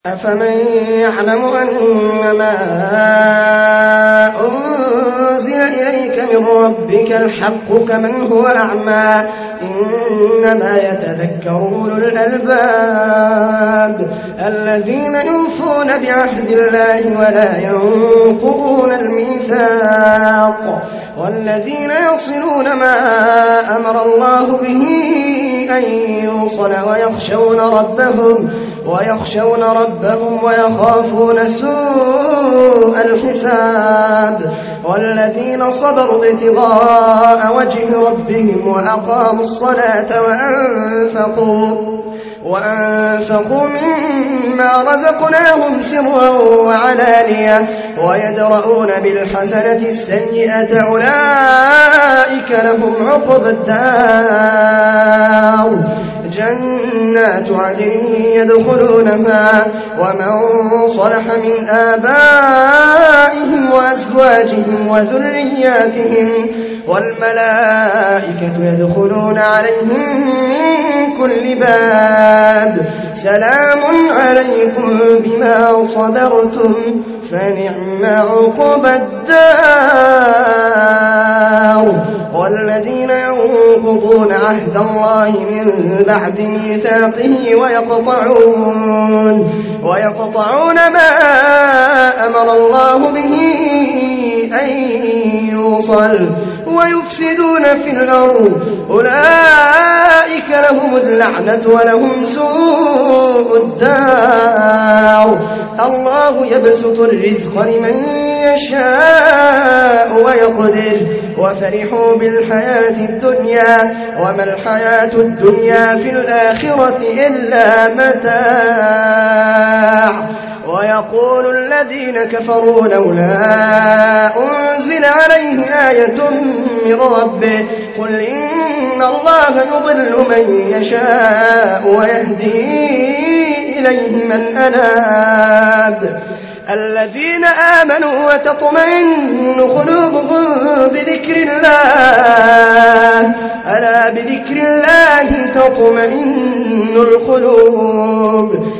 أفمن يعلم أنما أنزل إليك من ربك الحق كمن هو أعمى إنما يتذكر أولو الألباب الذين يوفون بعهد الله ولا ينقضون الميثاق والذين يصلون ما أمر الله به أن يوصل ويخشون ربهم ويخافون سوء الحساب والذين صبروا ابتغاء وجه ربهم وأقاموا الصلاة وأنفقوا مما رزقناهم سرا وعلانية ويدرؤون بالحسنة السيئة أولئك لهم عقبى الدار جنات عدن يدخلونها ومن صلح من آبائهم وأزواجهم وذرياتهم والملائكة يدخلون عليهم من كل باب سلام عليكم بما صبرتم فنعم عقبى الدار والذين ينقضون عهد الله من بعد ميثاقه ويقطعون ما أمر الله به أن يوصل ويفسدون في الأرض أولئك لهم اللعنة ولهم سوء الدار الله يبسط الرزق لمن يشاء ويقدر وفرحوا بالحياة الدنيا وما الحياة الدنيا في الآخرة إلا متاع ويقول الذين كفروا لولا أنزل عليه آية من ربه قل إن الله يضل من يشاء ويهدي إليه من أناب الذين آمنوا وتطمئن قلوبهم بذكر الله ألا بذكر الله تطمئن القلوب